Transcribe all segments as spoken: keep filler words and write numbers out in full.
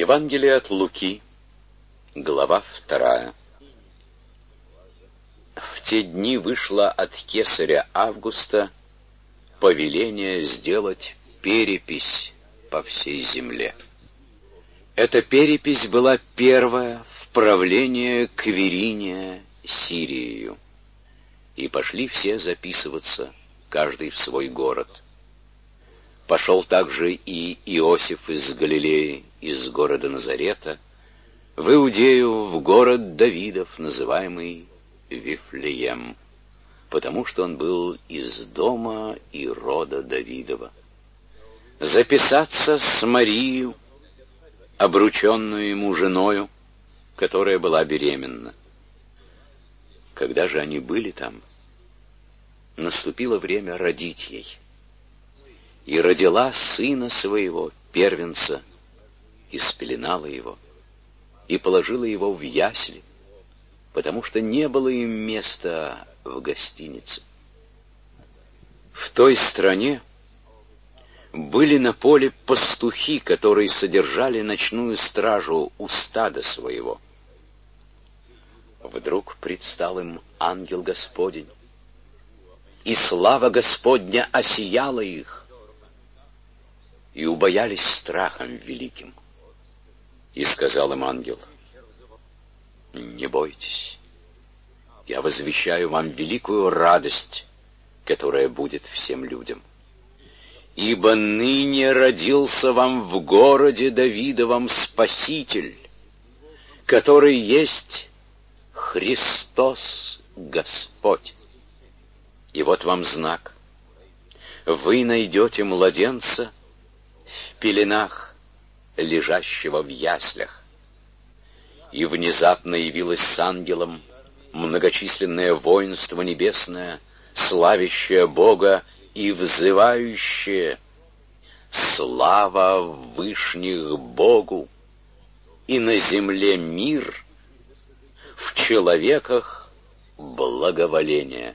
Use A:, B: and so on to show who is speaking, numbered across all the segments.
A: Евангелие от Луки, глава вторая. В те дни вышло от кесаря Августа повеление сделать перепись по всей земле. Эта перепись была первая в правлении Квириния Сирией. И пошли все записываться, каждый в свой город. Пошел также и Иосиф из Галилеи, из города Назарета, в Иудею, в город Давидов, называемый Вифлеем, потому что он был из дома и рода Давидова. Записаться с Марией, обрученную ему женою, которая была беременна. Когда же они были там, наступило время родить ей. И родила сына своего, первенца, и спеленала его, и положила его в ясли, потому что не было им места в гостинице. В той стране были на поле пастухи, которые содержали ночную стражу у стада своего. Вдруг предстал им ангел Господень, и слава Господня осияла их, и убоялись страхом великим. И сказал им ангел: не бойтесь, я возвещаю вам великую радость, которая будет всем людям. Ибо ныне родился вам в городе Давидовом Спаситель, который есть Христос Господь. И вот вам знак: вы найдете младенца в пеленах, лежащего в яслях. И внезапно явилось с ангелом многочисленное воинство небесное, славящее Бога и взывающее: слава вышних Богу, и на земле мир, в человеках благоволение.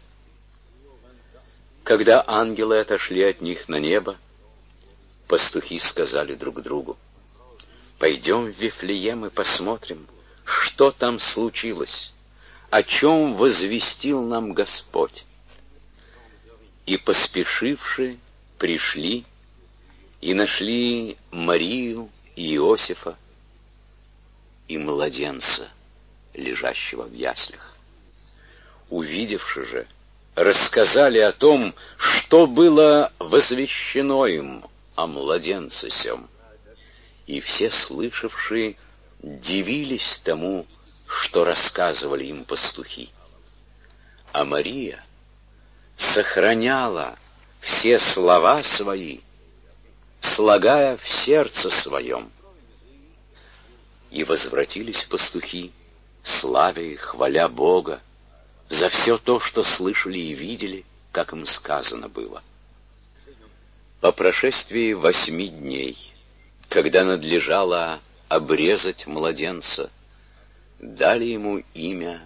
A: Когда ангелы отошли от них на небо, пастухи сказали друг другу: пойдем в Вифлеем и посмотрим, что там случилось, о чем возвестил нам Господь. И, поспешивши, пришли и нашли Марию и Иосифа и младенца, лежащего в яслях. Увидевши же, рассказали о том, что было возвещено им о младенце сем. И все слышавшие дивились тому, что рассказывали им пастухи. А Мария сохраняла все слова свои, слагая в сердце своем. И возвратились пастухи, славя и хваля Бога за все то, что слышали и видели, как им сказано было. По прошествии восьми дней, когда надлежало обрезать младенца, дали ему имя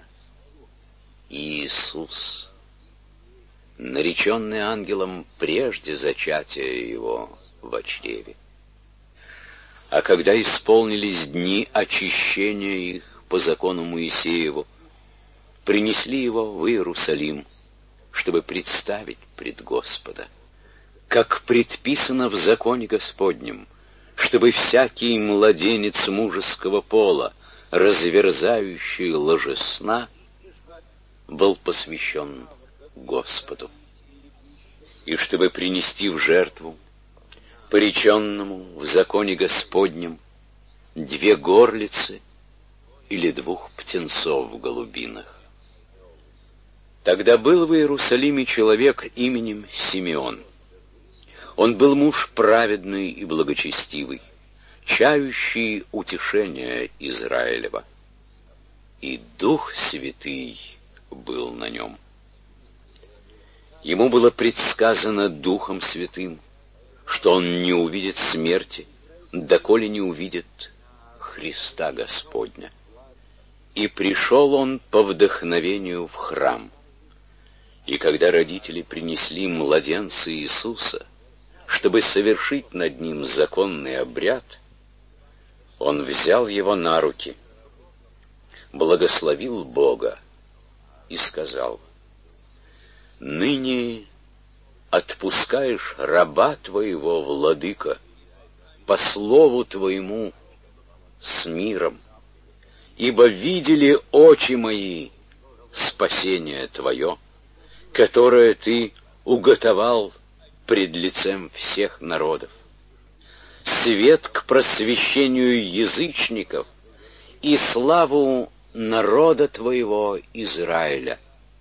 A: Иисус, нареченный ангелом прежде зачатия его во чреве. А когда исполнились дни очищения их по закону Моисееву, принесли его в Иерусалим, чтобы представить пред Господа, как предписано в законе Господнем, чтобы всякий младенец мужеского пола, разверзающий ложесна, был посвящен Господу, и чтобы принести в жертву пореченному в законе Господнем две горлицы или двух птенцов в голубинах. Тогда был в Иерусалиме человек именем Симеон. Он был муж праведный и благочестивый, чающий утешение Израилева, и Дух Святый был на нем. Ему было предсказано Духом Святым, что он не увидит смерти, доколе не увидит Христа Господня. И пришел он по вдохновению в храм. И когда родители принесли младенца Иисуса, чтобы совершить над ним законный обряд, Он взял его на руки, благословил Бога и сказал: «Ныне отпускаешь раба твоего, владыка, по слову твоему с миром, ибо видели очи мои спасение твое, которое ты уготовал пред лицем всех народов, свет к просвещению язычников и славу народа твоего Израиля».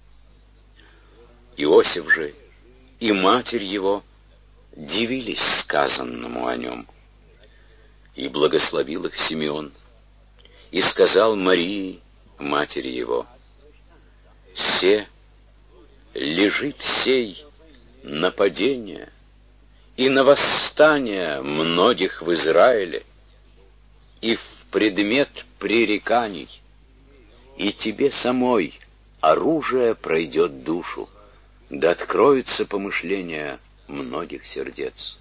A: Иосиф же и матерь его дивились сказанному о нем. И благословил их Симеон, и сказал Марии, матери его: «Се лежит сей на падение и на восстание многих в Израиле, и в предмет пререканий, и тебе самой оружие пройдет душу, да откроется помышление многих сердец».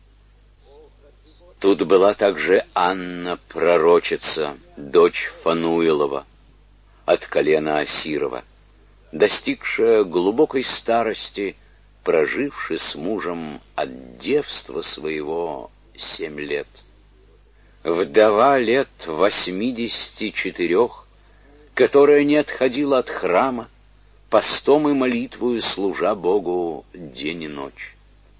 A: Тут была также Анна, пророчица, дочь Фануилова, от колена Асирова, достигшая глубокой старости, проживши с мужем от девства своего семь лет. Вдова лет восьмидесяти четырех, которая не отходила от храма, постом и молитвою служа Богу день и ночь.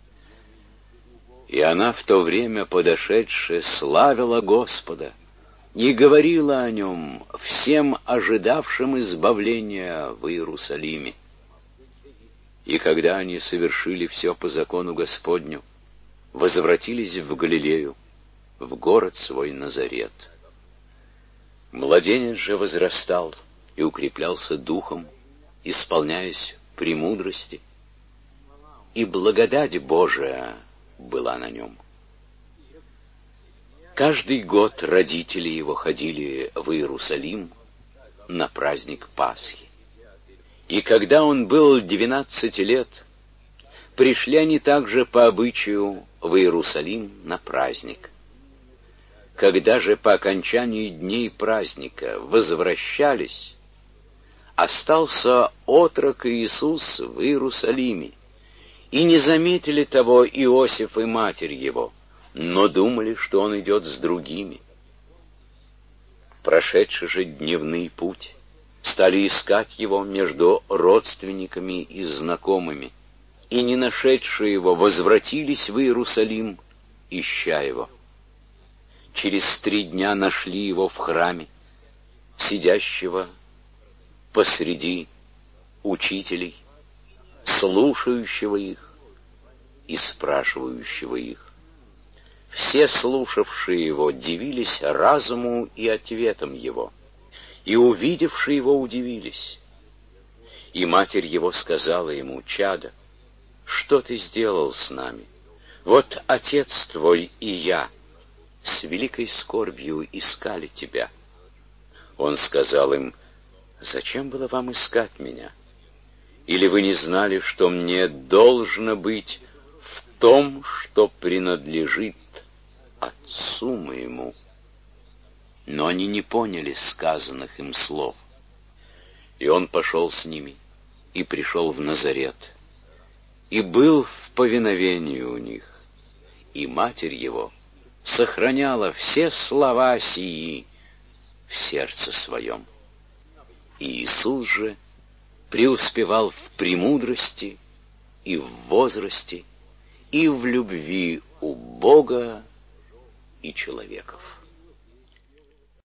A: И она в то время, подошедшая, славила Господа и говорила о нем всем ожидавшим избавления в Иерусалиме. И когда они совершили все по закону Господню, возвратились в Галилею, в город свой Назарет. Младенец же возрастал и укреплялся духом, исполняясь премудрости, и благодать Божия была на нем. Каждый год родители его ходили в Иерусалим на праздник Пасхи. И когда он был двенадцати лет, пришли они также по обычаю в Иерусалим на праздник. Когда же по окончании дней праздника возвращались, остался отрок Иисус в Иерусалиме, и не заметили того Иосиф и матерь его, но думали, что он идет с другими. Прошедший же дневный путь, стали искать его между родственниками и знакомыми, и, не нашедшие его, возвратились в Иерусалим, ища его. Через три дня нашли его в храме, сидящего посреди учителей, слушающего их и спрашивающего их. Все слушавшие его дивились разуму и ответам его, и увидевшие его удивились. И матерь его сказала ему: «Чадо, что ты сделал с нами? Вот отец твой и я с великой скорбью искали тебя». Он сказал им: «Зачем было вам искать меня? Или вы не знали, что мне должно быть в том, что принадлежит отцу моему?» Но они не поняли сказанных им слов. И он пошел с ними, и пришел в Назарет, и был в повиновении у них, и матерь его сохраняла все слова сии в сердце своем. И Иисус же преуспевал в премудрости и в возрасте, и в любви у Бога и человеков.